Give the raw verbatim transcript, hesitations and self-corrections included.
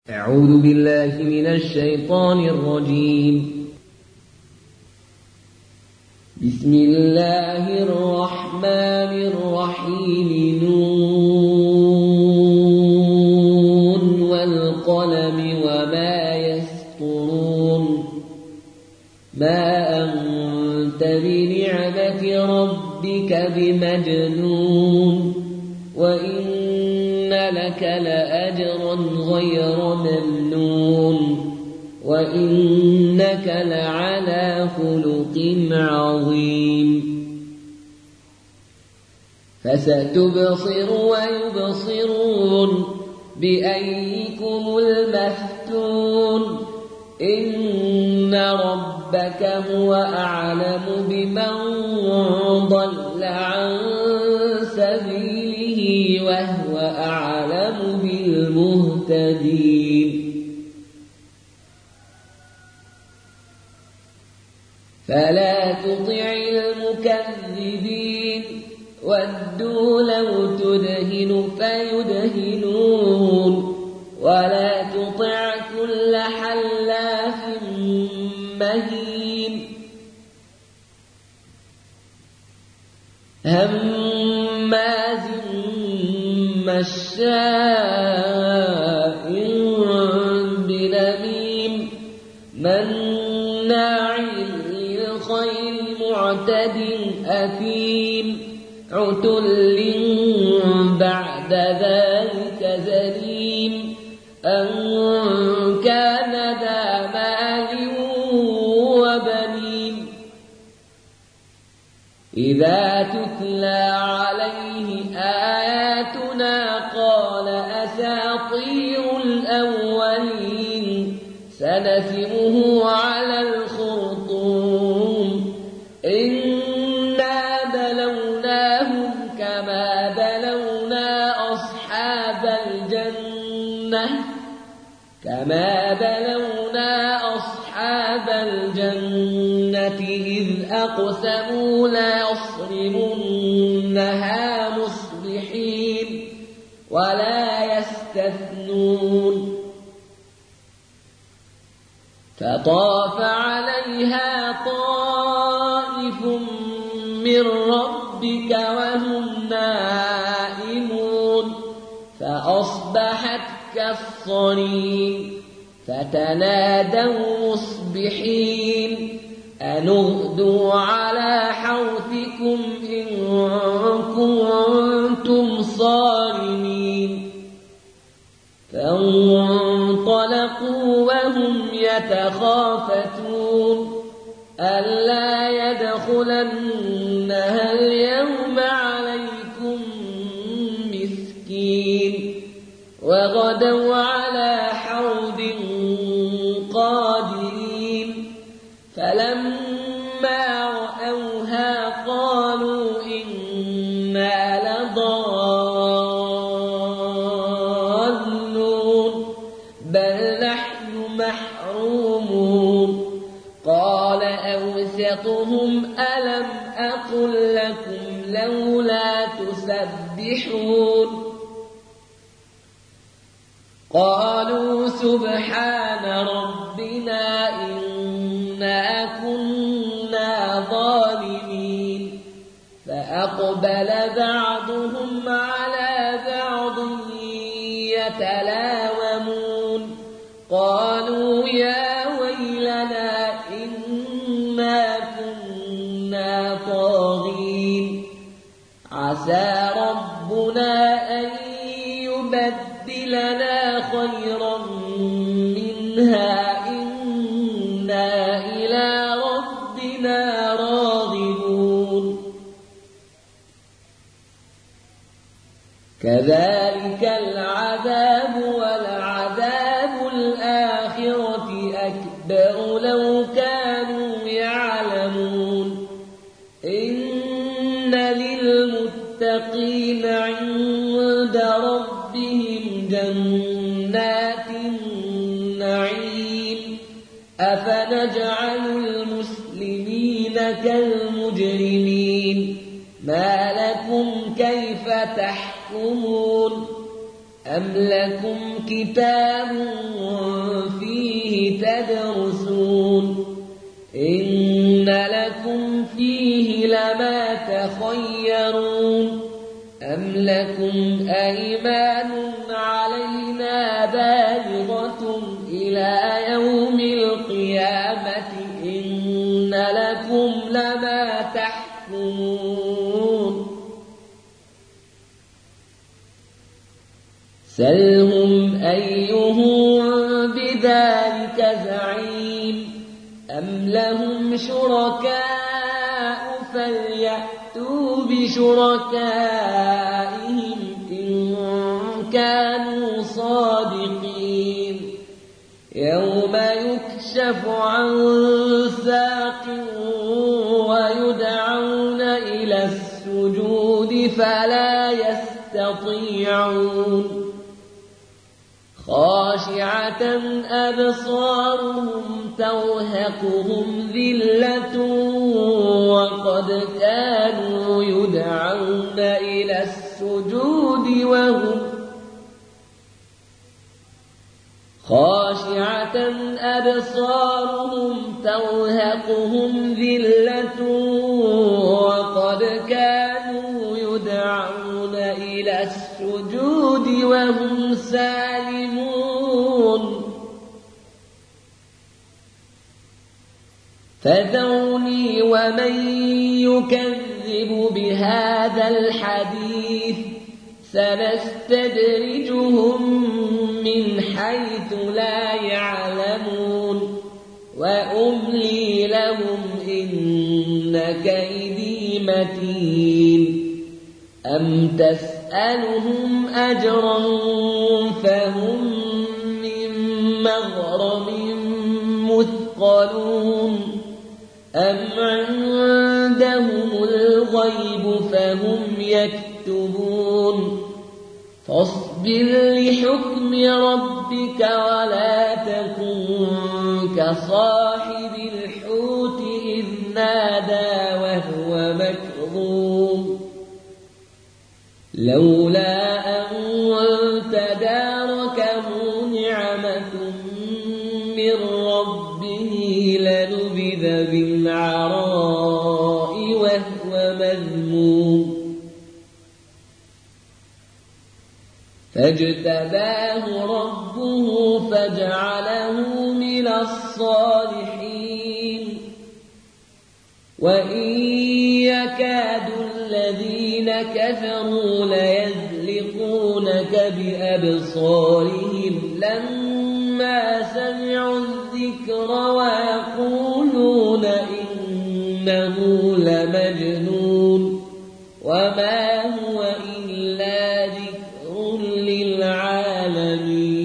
أعوذ بالله من الشيطان الرجيم. بسم الله الرحمن الرحيم. نون والقلم وما يسطرون. ما أنت بنعمة ربك بمجنون، وإن لك لأجرا غير ممنون، وإنك لعلى خلق عظيم. فستبصر ويبصرون بأيكم المفتون. إن ربك هو أعلم بمن ضل عن سبيله وهو أعلم بالمهتدين. فلا تطع المكذبين، ودوا لو تدهن فيدهنون، ولا تطع كل حلاف مهين هماز مشاء بنميم مناع للخير معتد أثيم عتل بعد ذلك زنيم أن كان ذا مال وبنين. إذا تتلى عليه آياتنا قال أساطير الأولين سنسمه على الخرطوم. إنا بلوناهم كما بلونا أصحاب الجنة كما بلونا أصحاب الجنة إذ أقسموا ليصرمنها مصبحين ولا يستثنون. فطاف عليها طائف من ربك وهم نائمون فأصبحت كالصريم. فتنادوا مصبحين أن اغدوا على حرثكم إن كنتم صارمين. فانطلقوا وهم يتخافتون ألا يدخلنها اليوم عليكم مسكين. وغدوا على حرد قادرين. فلما رأوها قالوا إنا لضالون بل نحن محرومون. قال أوسطهم ألم أقل لكم لولا تسبحون. قالوا سبحان ربنا إنا كنا ظالمين. فأقبل بعضهم على بعض يتلاومون قالوا يا ويلنا إنا كنا طاغين. عسى ربنا أن يبدلنا خيرا منها إنا إلى ربنا راغبون. كذلك العذاب ولعذاب الآخرة أكبر لو كانوا يعلمون. إن للمتقين عند ربهم جنات النعيم. أفنجعل المسلمين كالمجرمين ما لكم كيف تحكمون أم لكم كتاب يتطيرون أم لكم أيمان علينا بالغة إلى يوم القيامة إن لكم لما تحكمون سلهم أيهم بذلك زعيم أم لهم شركاء فليأتوا بشركائهم إن كانوا صادقين يوم يكشف عن ساق ويدعون إلى السجود فلا يستطيعون خاشعة أبصارهم ترهقهم ذلة وقد كانوا يدعون إلى السجود وهم خاشعة أبصارهم ترهقهم ذلة وقد كانوا يدعون إلى السجود وهم سالمون فذرني ومن يكذب بهذا الحديث سنستدرجهم من حيث لا يعلمون وأملي لهم إن كيدي متين أم تسألهم أجرا فهم من مغرم مثقلون أم عندهم الغيب فهم يكتبون فاصبر لحكم ربك ولا تكن كصاحب الحوت إذ نادى وهو مكظوم لولا أن تداركه نعمة من ربه لنبذ بالعراء وهو مذموم فاجتباه ربه فجعله من الصالحين وإن يكاد الذين كفروا ليزلقونك بأبصارهم لما سمعوا الذكر ويقولون إنه لمجنون وما هو إلا ذكر للعالمين